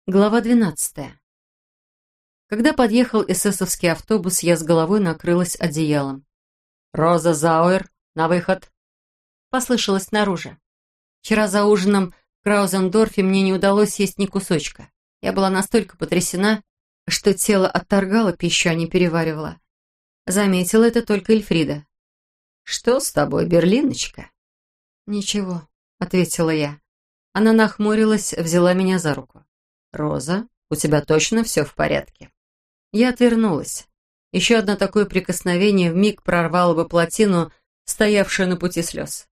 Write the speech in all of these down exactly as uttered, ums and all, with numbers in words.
Глава двенадцатая. Когда подъехал эсэсовский автобус, я с головой накрылась одеялом. «Роза Зауэр, на выход!» Послышалось снаружи. Вчера за ужином в Краузендорфе мне не удалось съесть ни кусочка. Я была настолько потрясена, что тело отторгало пищу, а не переваривало. Заметила это только Эльфрида. «Что с тобой, Берлиночка?» «Ничего», — ответила я. Она нахмурилась, взяла меня за руку. «Роза, у тебя точно все в порядке?» Я отвернулась. Еще одно такое прикосновение вмиг прорвало бы плотину, стоявшую на пути слез.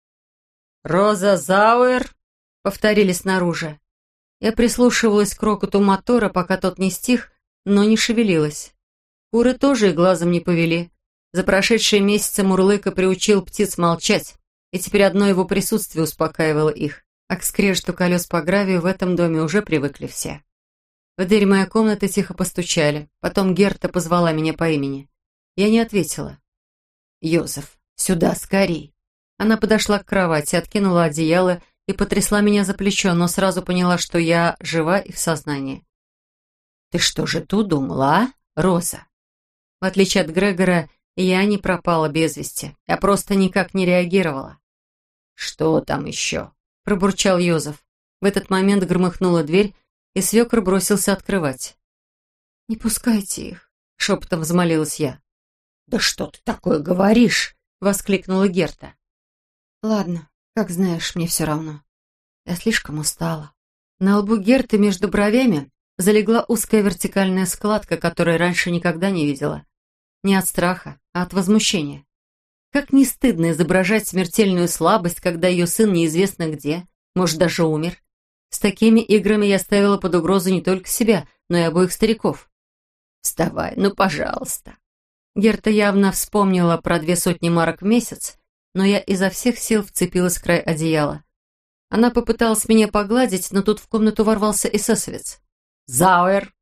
«Роза Зауэр!» — повторили снаружи. Я прислушивалась к рокоту мотора, пока тот не стих, но не шевелилась. Куры тоже и глазом не повели. За прошедшие месяцы Мурлыка приучил птиц молчать, и теперь одно его присутствие успокаивало их. А к скрежету колес по гравию в этом доме уже привыкли все. В дверь моей комнаты тихо постучали. Потом Герта позвала меня по имени. Я не ответила. «Йозеф, сюда, скорей!» Она подошла к кровати, откинула одеяло и потрясла меня за плечо, но сразу поняла, что я жива и в сознании. «Ты что же тут думала, а, Роза?» В отличие от Грегора, я не пропала без вести. Я просто никак не реагировала. «Что там еще?» — пробурчал Йозеф. В этот момент громыхнула дверь, и свекр бросился открывать. «Не пускайте их», — шепотом взмолилась я. «Да что ты такое говоришь?» — воскликнула Герта. «Ладно, как знаешь, мне все равно. Я слишком устала». На лбу Герты между бровями залегла узкая вертикальная складка, которую раньше никогда не видела. Не от страха, а от возмущения. Как не стыдно изображать смертельную слабость, когда ее сын неизвестно где, может, даже умер. С такими играми я ставила под угрозу не только себя, но и обоих стариков. «Вставай, ну, пожалуйста». Герта явно вспомнила про две сотни марок в месяц, но я изо всех сил вцепилась в край одеяла. Она попыталась меня погладить, но тут в комнату ворвался эсэсовец. «Зауэр!»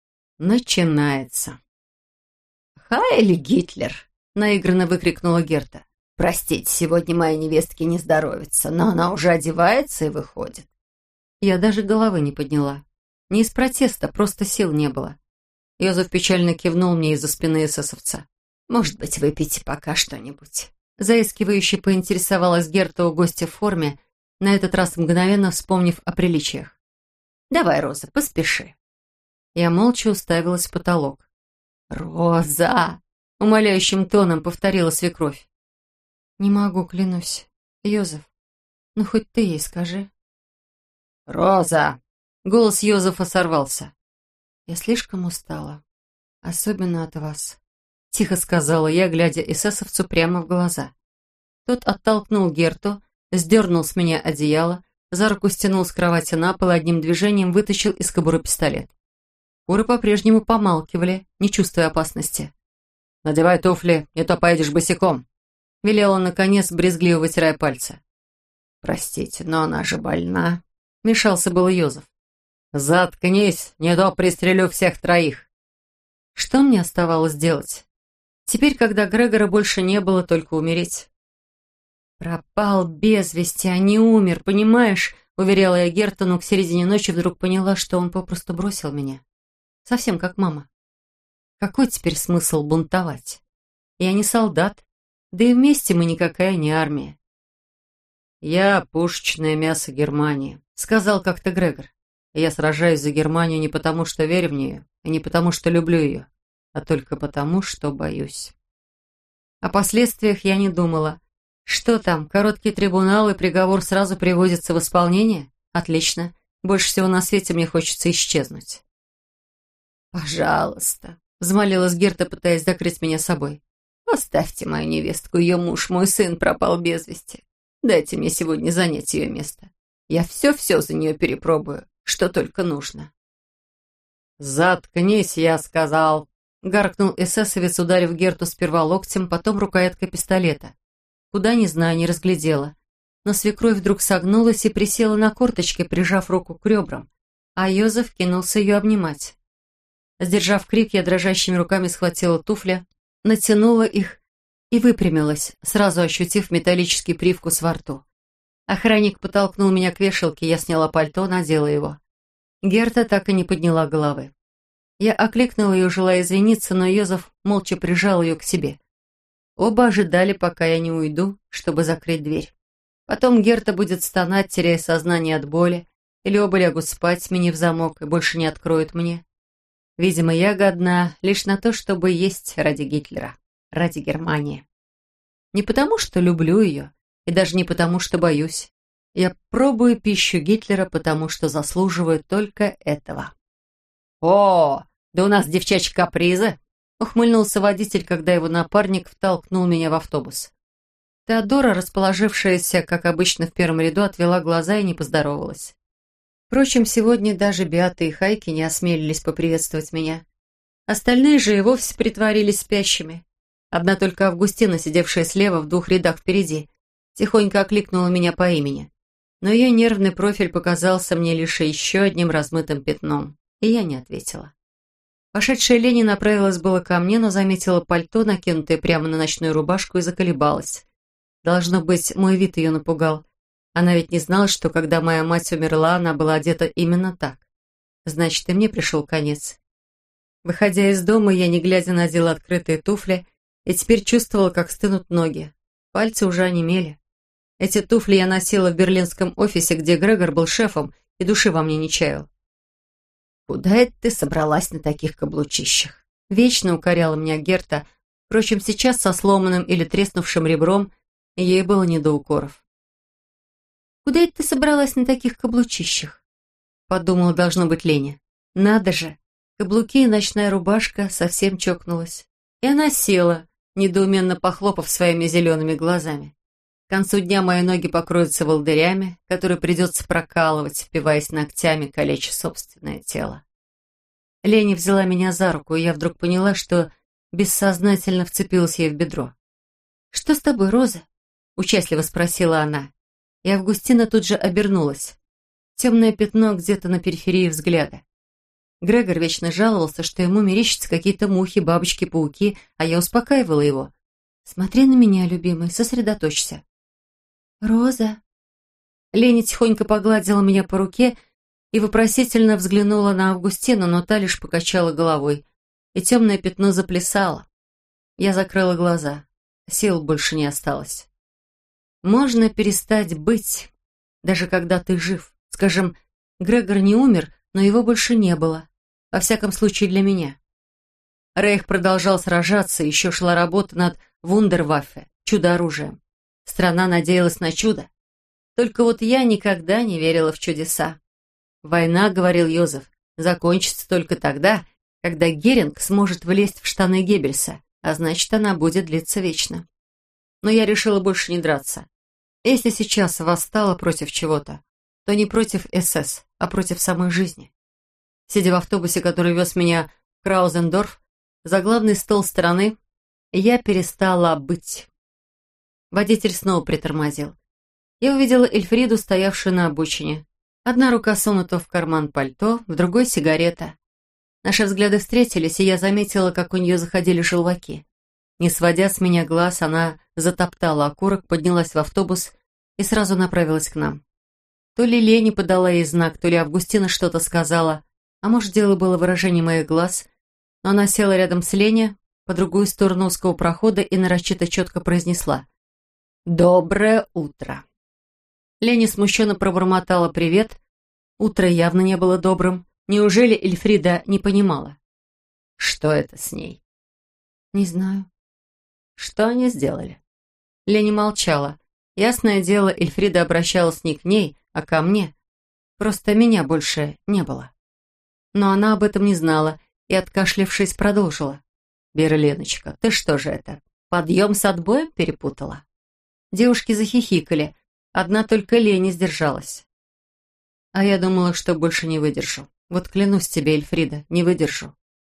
Начинается. «Хайль Гитлер!» — наигранно выкрикнула Герта. «Простите, сегодня моей невестке не здоровится, но она уже одевается и выходит». Я даже головы не подняла. Не из протеста, просто сил не было. Йозеф печально кивнул мне из-за спины эсэсовца. «Может быть, выпейте пока что-нибудь?» Заискивающе поинтересовалась Герта у гостя в форме, на этот раз мгновенно вспомнив о приличиях. «Давай, Роза, поспеши». Я молча уставилась в потолок. «Роза!» — умоляющим тоном повторила свекровь. «Не могу, клянусь. Йозеф, ну хоть ты ей скажи». «Роза!» — голос Йозефа сорвался. «Я слишком устала, особенно от вас», — тихо сказала я, глядя эсэсовцу прямо в глаза. Тот оттолкнул Герту, сдернул с меня одеяло, за руку стянул с кровати на пол и одним движением вытащил из кобуры пистолет. Куры по-прежнему помалкивали, не чувствуя опасности. «Надевай туфли, не то поедешь босиком», — велел он, наконец, брезгливо вытирая пальцы. «Простите, но она же больна», — мешался был Йозеф. «Заткнись, не то пристрелю всех троих». Что мне оставалось делать? Теперь, когда Грегора больше не было, только умереть. «Пропал без вести, а не умер, понимаешь?» — уверяла я Герту, но к середине ночи вдруг поняла, что он попросту бросил меня. Совсем как мама. Какой теперь смысл бунтовать? Я не солдат, да и вместе мы никакая не армия. «Я пушечное мясо Германии», — сказал как-то Грегор. «Я сражаюсь за Германию не потому, что верю в нее, и не потому, что люблю ее, а только потому, что боюсь». О последствиях я не думала. Что там, короткий трибунал и приговор сразу приводится в исполнение? Отлично. Больше всего на свете мне хочется исчезнуть. «Пожалуйста», — взмолилась Герта, пытаясь закрыть меня собой. «Оставьте мою невестку, ее муж, мой сын пропал без вести. Дайте мне сегодня занять ее место. Я все-все за нее перепробую, что только нужно». «Заткнись, я сказал», — гаркнул эсэсовец, ударив Герту сперва локтем, потом рукояткой пистолета. Куда, не знаю, не разглядела. Но свекровь вдруг согнулась и присела на корточки, прижав руку к ребрам, а Йозеф кинулся ее обнимать. Сдержав крик, я дрожащими руками схватила туфли, натянула их и выпрямилась, сразу ощутив металлический привкус во рту. Охранник подтолкнул меня к вешалке, я сняла пальто, надела его. Герта так и не подняла головы. Я окликнула ее, желая извиниться, но Йозеф молча прижал ее к себе. Оба ожидали, пока я не уйду, чтобы закрыть дверь. Потом Герта будет стонать, теряя сознание от боли, или оба лягут спать, сменив замок, и больше не откроют мне. Видимо, я годна лишь на то, чтобы есть ради Гитлера, ради Германии. Не потому, что люблю ее, и даже не потому, что боюсь. Я пробую пищу Гитлера, потому что заслуживаю только этого. «О, да у нас девчачьи капризы!» — ухмыльнулся водитель, когда его напарник втолкнул меня в автобус. Теодора, расположившаяся, как обычно, в первом ряду, отвела глаза и не поздоровалась. Впрочем, сегодня даже Беата и Хайки не осмелились поприветствовать меня. Остальные же и вовсе притворились спящими. Одна только Августина, сидевшая слева в двух рядах впереди, тихонько окликнула меня по имени. Но ее нервный профиль показался мне лишь еще одним размытым пятном, и я не ответила. Пошедшая Лени направилась было ко мне, но заметила пальто, накинутое прямо на ночную рубашку, и заколебалась. Должно быть, мой вид ее напугал. Она ведь не знала, что когда моя мать умерла, она была одета именно так. Значит, и мне пришел конец. Выходя из дома, я, не глядя, надела открытые туфли и теперь чувствовала, как стынут ноги. Пальцы уже онемели. Эти туфли я носила в берлинском офисе, где Грегор был шефом и души во мне не чаял. «Куда это ты собралась на таких каблучищах?» Вечно укоряла меня Герта. Впрочем, сейчас со сломанным или треснувшим ребром ей было не до укоров. «Куда это ты собралась на таких каблучищах?» Подумала, должно быть, Леня. Надо же, каблуки и ночная рубашка совсем чокнулась. И она села, недоуменно похлопав своими зелеными глазами. К концу дня мои ноги покроются волдырями, которые придется прокалывать, впиваясь ногтями, калеча собственное тело. Леня взяла меня за руку, и я вдруг поняла, что бессознательно вцепилась ей в бедро. «Что с тобой, Роза?» — участливо спросила она. И Августина тут же обернулась. Темное пятно где-то на периферии взгляда. Грегор вечно жаловался, что ему мерещатся какие-то мухи, бабочки, пауки, а я успокаивала его. «Смотри на меня, любимый, сосредоточься». «Роза?» Леня тихонько погладила меня по руке и вопросительно взглянула на Августину, но та лишь покачала головой, и темное пятно заплясало. Я закрыла глаза. Сил больше не осталось. Можно перестать быть, даже когда ты жив. Скажем, Грегор не умер, но его больше не было. Во всяком случае, для меня. Рейх продолжал сражаться, еще шла работа над вундерваффе, чудо-оружием. Страна надеялась на чудо. Только вот я никогда не верила в чудеса. Война, говорил Йозеф, закончится только тогда, когда Геринг сможет влезть в штаны Геббельса, а значит, она будет длиться вечно. Но я решила больше не драться. Если сейчас восстала против чего-то, то не против СС, а против самой жизни. Сидя в автобусе, который вез меня в Краузендорф, за главный стол стороны, я перестала быть. Водитель снова притормозил. Я увидела Эльфриду, стоявшую на обочине. Одна рука сунута в карман пальто, в другой сигарета. Наши взгляды встретились, и я заметила, как у нее заходили желваки. Не сводя с меня глаз, она затоптала окурок, поднялась в автобус и сразу направилась к нам. То ли Лени подала ей знак, то ли Августина что-то сказала, а может, дело было выражение моих глаз, но она села рядом с Леней по другую сторону узкого прохода и нарочито четко произнесла: «Доброе утро». Леня смущенно пробормотала «привет». Утро явно не было добрым. Неужели Эльфрида не понимала? Что это с ней? Не знаю. Что они сделали? Леня молчала. Ясное дело, Эльфрида обращалась не к ней, а ко мне. Просто меня больше не было. Но она об этом не знала и, откашлявшись, продолжила. «Берлиночка, ты что же это, подъем с отбоем перепутала?» Девушки захихикали. Одна только Леня сдержалась. А я думала, что больше не выдержу. Вот клянусь тебе, Эльфрида, не выдержу.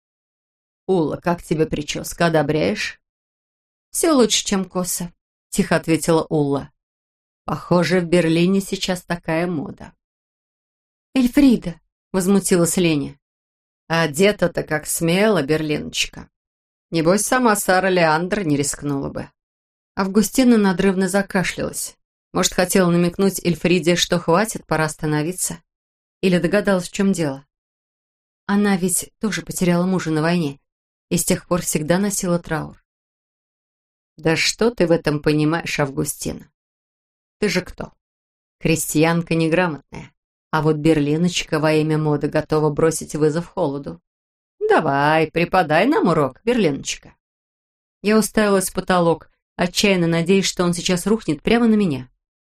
«Ула, как тебе прическа, одобряешь?» «Все лучше, чем коса», — тихо ответила Улла. «Похоже, в Берлине сейчас такая мода». «Эльфрида», — возмутилась Леня. «Одета-то как смело, Берлиночка. Небось, сама Сара Леандр не рискнула бы». Августина надрывно закашлялась. Может, хотела намекнуть Эльфриде, что хватит, пора остановиться. Или догадалась, в чем дело? Она ведь тоже потеряла мужа на войне и с тех пор всегда носила траур. «Да что ты в этом понимаешь, Августина? Ты же кто? Крестьянка неграмотная, а вот Берлиночка во имя моды готова бросить вызов холоду. Давай, преподай нам урок, Берлиночка». Я уставилась в потолок, отчаянно надеясь, что он сейчас рухнет прямо на меня.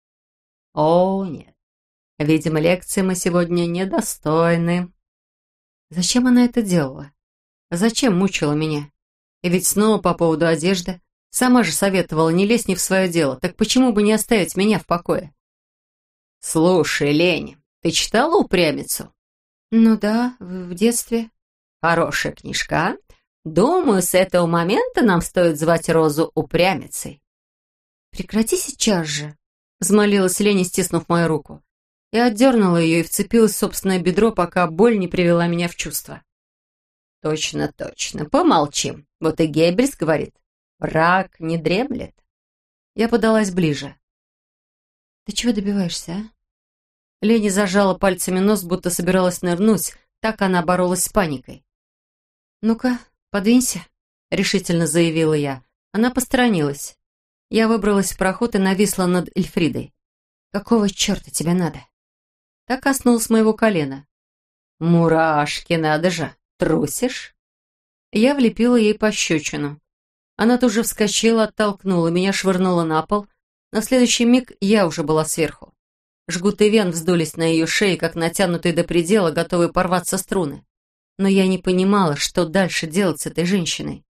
О, нет. Видимо, лекции мы сегодня недостойны. Зачем она это делала? Зачем мучила меня? И ведь снова по поводу одежды. Сама же советовала не лезть не в свое дело. Так почему бы не оставить меня в покое? Слушай, Лень, ты читала «Упрямицу»? Ну да, в, в детстве. Хорошая книжка, а? Думаю, с этого момента нам стоит звать Розу упрямицей. Прекрати сейчас же, взмолилась Леня, стиснув мою руку. Я отдернула ее и вцепилась в собственное бедро, пока боль не привела меня в чувство. Точно, точно, помолчим. Вот и Геббельс говорит, враг не дремлет. Я подалась ближе. Ты чего добиваешься, а? Леня зажала пальцами нос, будто собиралась нырнуть. Так она боролась с паникой. Ну-ка, подвинься, решительно заявила я. Она посторонилась. Я выбралась в проход и нависла над Эльфридой. Какого черта тебе надо? Так коснулась моего колена. Мурашки, надо же, трусишь? Я влепила ей пощечину. Она тут же вскочила, оттолкнула, меня швырнула на пол. На следующий миг я уже была сверху. Жгуты вен вздулись на ее шее, как натянутые до предела, готовые порваться струны. Но я не понимала, что дальше делать с этой женщиной.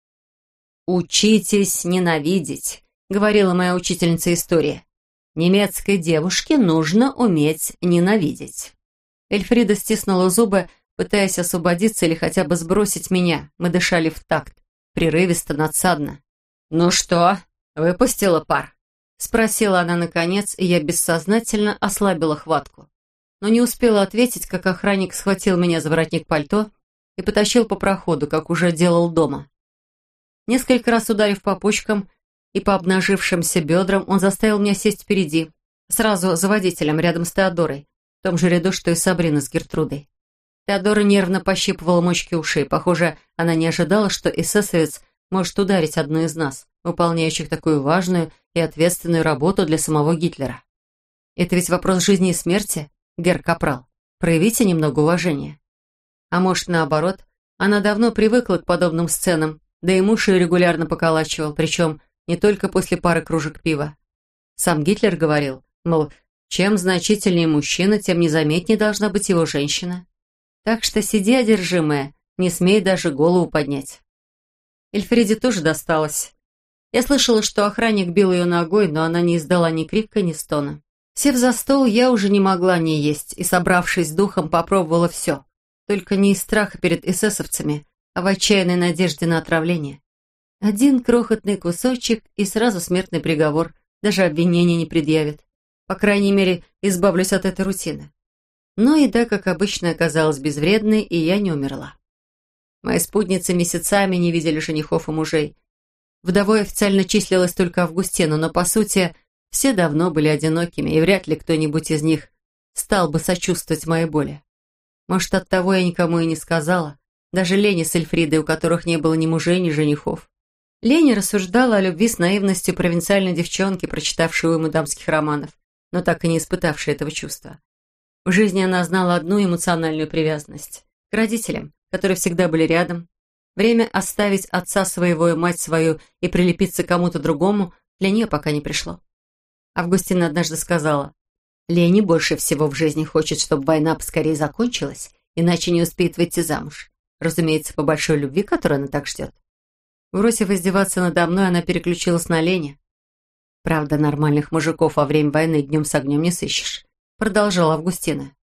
«Учитесь ненавидеть», — говорила моя учительница истории. «Немецкой девушке нужно уметь ненавидеть». Эльфрида стиснула зубы, пытаясь освободиться или хотя бы сбросить меня. Мы дышали в такт, прерывисто, надсадно. «Ну что, выпустила пар?» — спросила она наконец, и я бессознательно ослабила хватку. Но не успела ответить, как охранник схватил меня за воротник пальто и потащил по проходу, как уже делал дома. Несколько раз ударив по почкам и по обнажившимся бедрам, он заставил меня сесть впереди, сразу за водителем, рядом с Теодорой, в том же ряду, что и Сабрина с Гертрудой. Теодора нервно пощипывала мочки ушей. Похоже, она не ожидала, что эсэсовец может ударить одну из нас, выполняющих такую важную и ответственную работу для самого Гитлера. Это ведь вопрос жизни и смерти, герр Капрал. Проявите немного уважения. А может, наоборот, она давно привыкла к подобным сценам, да и муж ее регулярно поколачивал, причем не только после пары кружек пива. Сам Гитлер говорил, мол, чем значительнее мужчина, тем незаметнее должна быть его женщина. Так что сиди, одержимая, не смей даже голову поднять. Эльфриде тоже досталось. Я слышала, что охранник бил ее ногой, но она не издала ни крика, ни стона. Сев за стол, я уже не могла не есть и, собравшись с духом, попробовала все. Только не из страха перед эсэсовцами, а в отчаянной надежде на отравление. Один крохотный кусочек и сразу смертный приговор, даже обвинения не предъявят. По крайней мере, избавлюсь от этой рутины. Но еда, как обычно, оказалась безвредной, и я не умерла. Мои спутницы месяцами не видели женихов и мужей. Вдовой официально числилась только Августина, но, по сути, все давно были одинокими, и вряд ли кто-нибудь из них стал бы сочувствовать моей боли. Может, оттого я никому и не сказала, даже Лене с Эльфридой, у которых не было ни мужей, ни женихов. Леня рассуждала о любви с наивностью провинциальной девчонки, прочитавшей уйму дамских романов, но так и не испытавшей этого чувства. В жизни она знала одну эмоциональную привязанность – к родителям, которые всегда были рядом. Время оставить отца своего и мать свою и прилепиться к кому-то другому для нее пока не пришло. Августина однажды сказала, «Лене больше всего в жизни хочет, чтобы война поскорее закончилась, иначе не успеет выйти замуж. Разумеется, по большой любви, которую она так ждет». Бросив издеваться надо мной, она переключилась на Лене. «Правда, нормальных мужиков во время войны днем с огнем не сыщешь», продолжала Августина.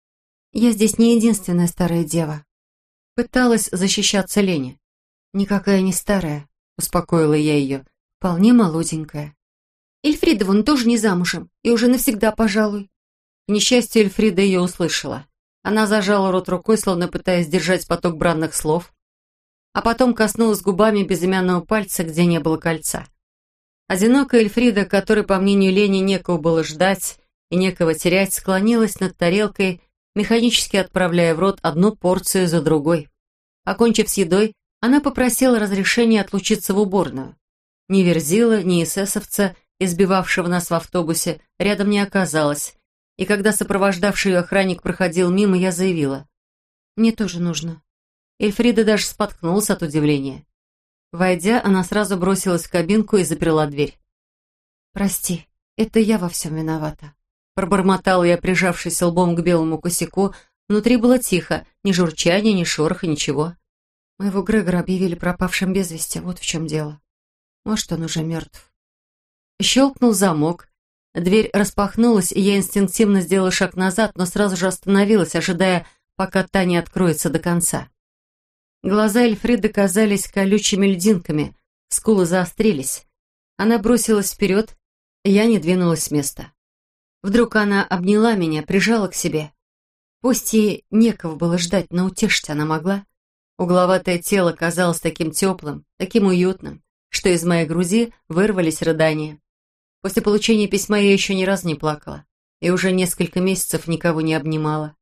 «Я здесь не единственная старая дева». Пыталась защищаться Лене. «Никакая не старая», успокоила я ее, «вполне молоденькая». «Эльфрида вон тоже не замужем, и уже навсегда, пожалуй». К несчастью, Эльфрида ее услышала. Она зажала рот рукой, словно пытаясь сдержать поток бранных слов, а потом коснулась губами безымянного пальца, где не было кольца. Одинокая Эльфрида, которой, по мнению Лени, некого было ждать и некого терять, склонилась над тарелкой механически отправляя в рот одну порцию за другой. Окончив с едой, она попросила разрешения отлучиться в уборную. Ни Верзила, ни эсэсовца, избивавшего нас в автобусе, рядом не оказалось, и когда сопровождавший ее охранник проходил мимо, я заявила: «Мне тоже нужно». Эльфрида даже споткнулась от удивления. Войдя, она сразу бросилась в кабинку и заперла дверь. «Прости, это я во всем виновата», — пробормотала я, прижавшись лбом к белому косяку. Внутри было тихо, ни журчания, ни шороха, ничего. Моего Грегора объявили пропавшим без вести, вот в чем дело. Может, он уже мертв. Щелкнул замок. Дверь распахнулась, и я инстинктивно сделала шаг назад, но сразу же остановилась, ожидая, пока та не откроется до конца. Глаза Эльфриды казались колючими льдинками, скулы заострились. Она бросилась вперед, и я не двинулась с места. Вдруг она обняла меня, прижала к себе. Пусть ей некого было ждать, но утешить она могла. Угловатое тело казалось таким теплым, таким уютным, что из моей груди вырвались рыдания. После получения письма я еще ни разу не плакала и уже несколько месяцев никого не обнимала.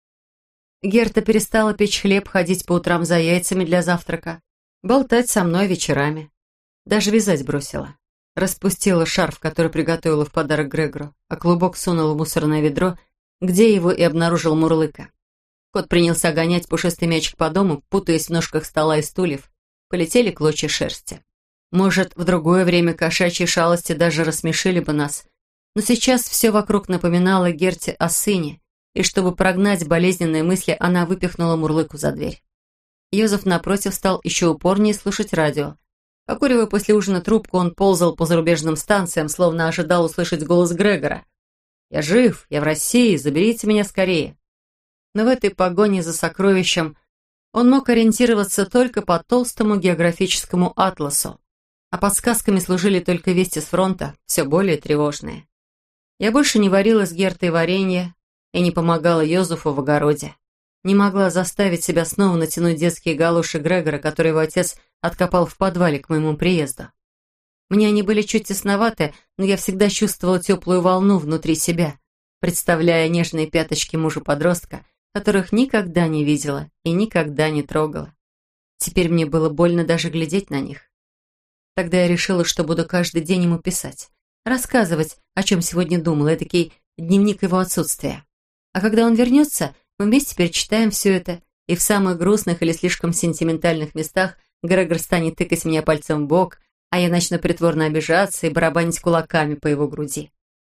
Герта перестала печь хлеб, ходить по утрам за яйцами для завтрака, болтать со мной вечерами. Даже вязать бросила. Распустила шарф, который приготовила в подарок Грегору, а клубок сунула в мусорное ведро, где его и обнаружил Мурлыка. Кот принялся гонять пушистый мячик по дому, путаясь в ножках стола и стульев. Полетели клочья шерсти. Может, в другое время кошачьи шалости даже рассмешили бы нас, но сейчас все вокруг напоминало Герте о сыне, и чтобы прогнать болезненные мысли, она выпихнула Мурлыку за дверь. Йозеф, напротив, стал еще упорнее слушать радио. Покуривая после ужина трубку, он ползал по зарубежным станциям, словно ожидал услышать голос Грегора. «Я жив, я в России, заберите меня скорее». Но в этой погоне за сокровищем он мог ориентироваться только по толстому географическому атласу, а подсказками служили только вести с фронта, все более тревожные. Я больше не варила с Гертой варенье и не помогала Йозефу в огороде. Не могла заставить себя снова натянуть детские галоши Грегора, которые его отец откопал в подвале к моему приезду. Мне они были чуть тесноваты, но я всегда чувствовала теплую волну внутри себя, представляя нежные пяточки мужа-подростка, которых никогда не видела и никогда не трогала. Теперь мне было больно даже глядеть на них. Тогда я решила, что буду каждый день ему писать, рассказывать, о чем сегодня думала, этакий дневник его отсутствия. А когда он вернется, мы вместе перечитаем все это, и в самых грустных или слишком сентиментальных местах Грегор станет тыкать меня пальцем в бок, а я начну притворно обижаться и барабанить кулаками по его груди.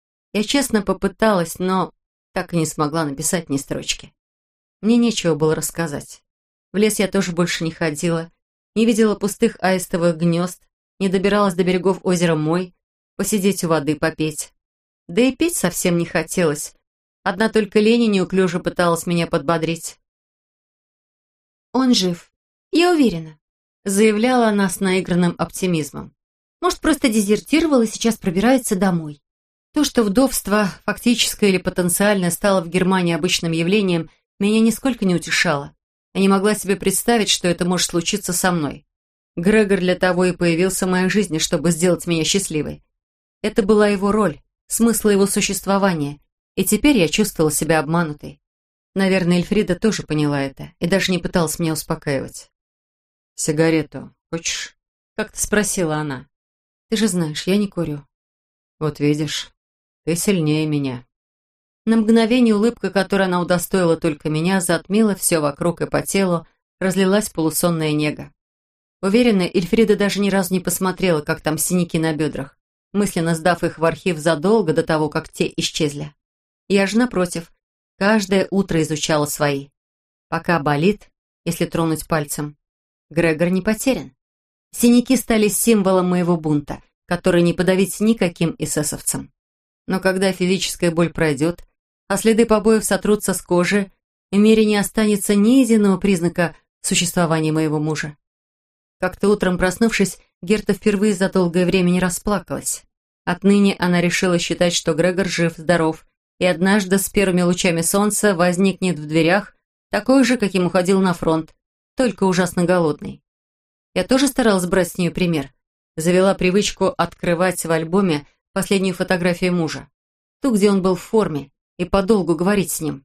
Я честно попыталась, но так и не смогла написать ни строчки. Мне нечего было рассказать. В лес я тоже больше не ходила, не видела пустых аистовых гнезд, не добиралась до берегов озера Мой, посидеть у воды, попеть. Да и петь совсем не хотелось. Одна только Леня неуклюже пыталась меня подбодрить. «Он жив, я уверена», — заявляла она с наигранным оптимизмом. «Может, просто дезертировал и сейчас пробирается домой». То, что вдовство, фактическое или потенциальное, стало в Германии обычным явлением, меня нисколько не утешало. Я не могла себе представить, что это может случиться со мной. Грегор для того и появился в моей жизни, чтобы сделать меня счастливой. Это была его роль, смысл его существования, и теперь я чувствовала себя обманутой. Наверное, Эльфрида тоже поняла это и даже не пыталась меня успокаивать. «Сигарету хочешь?» — как-то спросила она. «Ты же знаешь, я не курю». «Вот видишь, ты сильнее меня». На мгновение улыбка, которой она удостоила только меня, затмила все вокруг и по телу, разлилась полусонная нега. Уверена, Эльфрида даже ни разу не посмотрела, как там синяки на бедрах, мысленно сдав их в архив задолго до того, как те исчезли. Я же, напротив, каждое утро изучала свои. Пока болит, если тронуть пальцем. Грегор не потерян. Синяки стали символом моего бунта, который не подавить никаким эсэсовцам. Но когда физическая боль пройдет, а следы побоев сотрутся с кожи, в мире не останется ни единого признака существования моего мужа. Как-то утром проснувшись, Герта впервые за долгое время не расплакалась. Отныне она решила считать, что Грегор жив-здоров, и однажды с первыми лучами солнца возникнет в дверях, такой же, каким уходил на фронт, только ужасно голодный. Я тоже старалась брать с нее пример. Завела привычку открывать в альбоме последнюю фотографию мужа, ту, где он был в форме, и подолгу говорить с ним.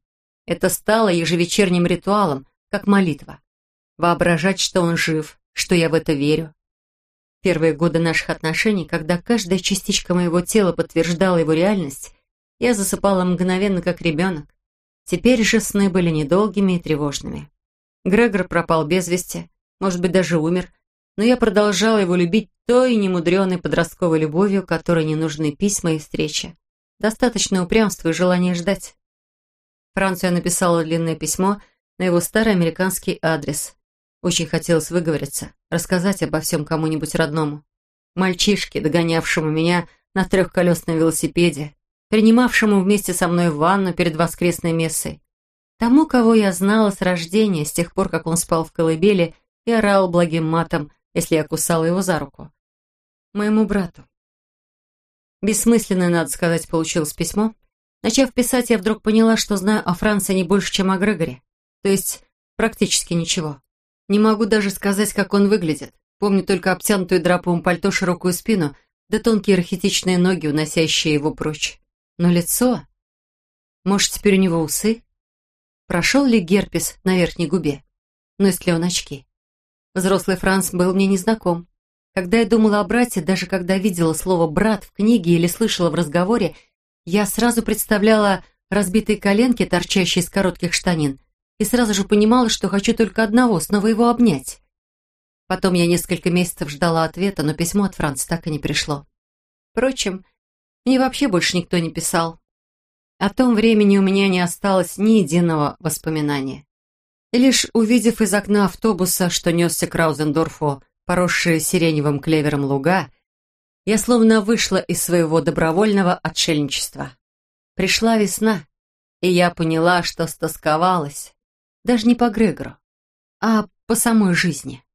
Это стало ежевечерним ритуалом, как молитва. Воображать, что он жив, что я в это верю. Первые годы наших отношений, когда каждая частичка моего тела подтверждала его реальность, я засыпала мгновенно, как ребенок. Теперь же сны были недолгими и тревожными. Грегор пропал без вести, может быть, даже умер, но я продолжала его любить той немудреной подростковой любовью, которой не нужны письма и встречи. Достаточно упрямства и желания ждать. Францу я написала длинное письмо на его старый американский адрес. Очень хотелось выговориться, рассказать обо всем кому-нибудь родному. Мальчишке, догонявшему меня на трехколесном велосипеде, принимавшему вместе со мной ванну перед воскресной мессой. Тому, кого я знала с рождения, с тех пор, как он спал в колыбели и орал благим матом, если я кусала его за руку. Моему брату. Бессмысленное, надо сказать, получилось письмо. Начав писать, я вдруг поняла, что знаю о Франции не больше, чем о Грегоре. То есть практически ничего. Не могу даже сказать, как он выглядит. Помню только обтянутую драповым пальто широкую спину, да тонкие рахитичные ноги, уносящие его прочь. Но лицо... Может, теперь у него усы? Прошел ли герпес на верхней губе? Носит ли он очки? Взрослый Франц был мне незнаком. Когда я думала о брате, даже когда видела слово «брат» в книге или слышала в разговоре, я сразу представляла разбитые коленки, торчащие из коротких штанин, и сразу же понимала, что хочу только одного — снова его обнять. Потом я несколько месяцев ждала ответа, но письмо от Франца так и не пришло. Впрочем, мне вообще больше никто не писал. О том времени у меня не осталось ни единого воспоминания. И лишь увидев из окна автобуса, что несся к Раузендорфу, поросшие сиреневым клевером луга, я словно вышла из своего добровольного отшельничества. Пришла весна, и я поняла, что стосковалась. Даже не по Грегору, а по самой жизни.